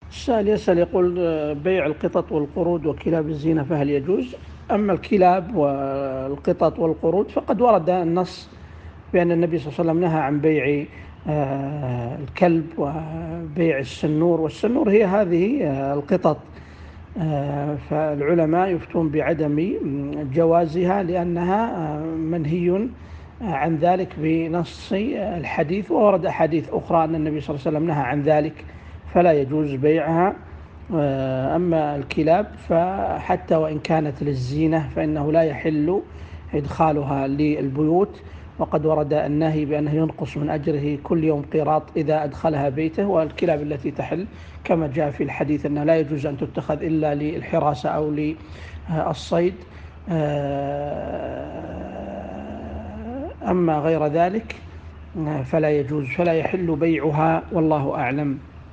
السائل يسأل يقول بيع القطط والقرود وكلاب الزينة فهل يجوز؟ أما الكلاب والقطط والقرود فقد ورد النص بأن النبي صلى الله عليه وسلم نهى عن بيع الكلب وبيع السنور، والسنور هي هذه القطط. فالعلماء يفتون بعدم جوازها لأنها منهي عن ذلك بنص الحديث، وورد أحاديث أخرى أن النبي صلى الله عليه وسلم نهى عن ذلك فلا يجوز بيعها. أما الكلاب فحتى وإن كانت للزينة فإنه لا يحل إدخالها للبيوت، وقد ورد النهي بأنه ينقص من أجره كل يوم قيراط إذا أدخلها بيته. والكلاب التي تحل كما جاء في الحديث أنها لا يجوز أن تتخذ إلا للحراسة أو للصيد. أما غير ذلك فلا يجوز، فلا يحل بيعها، والله أعلم.